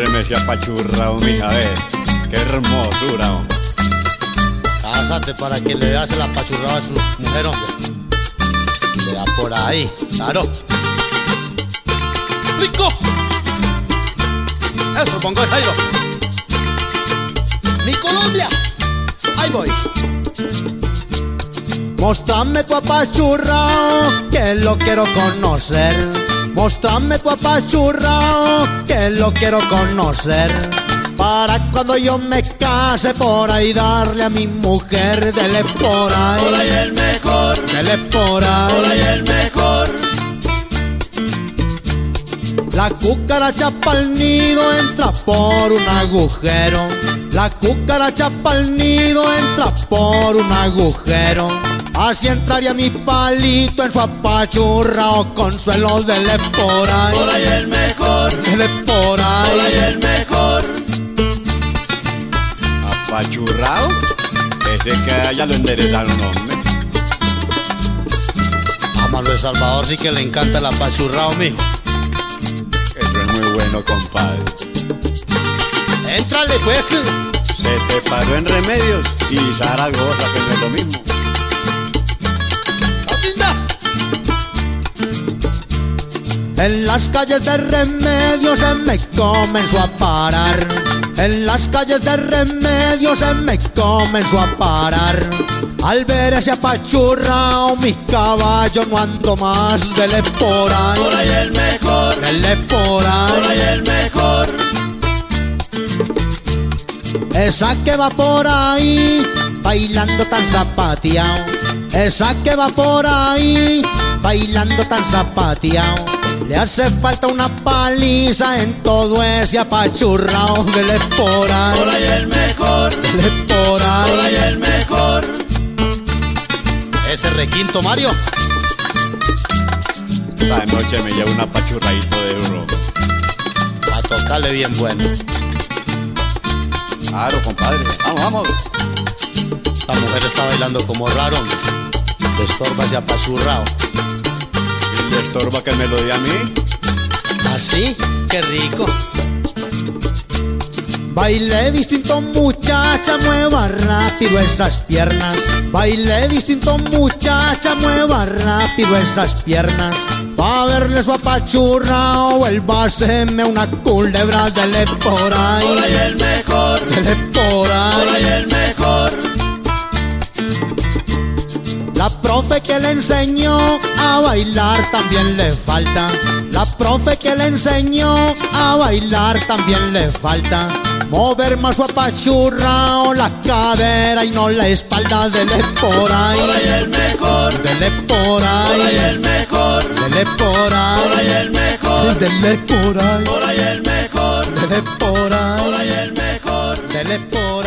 Muéstreme ese apachurrao, mija, ve. Qué hermosura, hombre. Cásate para que le veas el apachurrado a su mujer, hombre. Le da por ahí, claro. ¡Rico! Eso, pongo el Jairo. ¡Mi Colombia! Ahí voy. Móstrame tu apachurrao, que lo quiero conocer. Móstrame tu apachurrao, que lo quiero conocer. Para cuando yo me case por ahí darle a mi mujer. Dele por ahí. Por ahí el mejor. Dele por ahí. Por ahí el mejor. La cucaracha pa'l nido entra por un agujero. La cucaracha pa'l nido entra por un agujero. Así entraría mi palito en su apachurrao. Consuelo, dele por ahí. Por ahí el mejor. Dele por ahí. Por ahí el mejor. ¿Apachurrao? Ese que allá lo enderezaron, hombre. A Manuel Salvador sí que le encanta el apachurrado, mijo. Eso es muy bueno, compadre. Éntrale, pues. Se te paró en Remedios y Zaragoza, que no es lo mismo. En las calles de Remedios se me comenzó a parar. En las calles de Remedios se me comenzó a parar. Al ver ese apachurrao, mis caballos no ando más. Dele por ahí. Por ahí el mejor. Dele por ahí. Por ahí el mejor. Esa que va por ahí, bailando tan zapateado. Esa que va por ahí, bailando tan zapateado. Le hace falta una paliza en todo ese apachurrao. Dele por ahí. Por ahí el mejor. Dele por ahí. Por ahí el mejor. Ese requinto, Mario. Esta noche me llevo un apachurradito de euro. A tocarle bien bueno. Claro, compadre. Vamos, vamos. Esta mujer está bailando como raro, hombre. Le estorba ese apachurrado. ¿Y le estorba que me lo dé a mí? ¿Así? ¡Qué rico! Baile distinto, muchacha, mueva rápido esas piernas. Baile distinto, muchacha, mueva rápido esas piernas. Pa' verle su apachurrao, el báseme una culebra. Dele por ahí. Por ahí el mejor. Dele por ahí. Por ahí el mejor. La profe que le enseñó a bailar también le falta. La profe que le enseñó a bailar también le falta. Mover más su apachurrao, la cadera y no la espalda. Dele por ahí. Por ahí el mejor. Dele por ahí. Por ahí el mejor. Dele por ahí. Por ahí el mejor. Dele por ahí. Por ahí el mejor. Dele por ahí. Por ahí el mejor. Dele por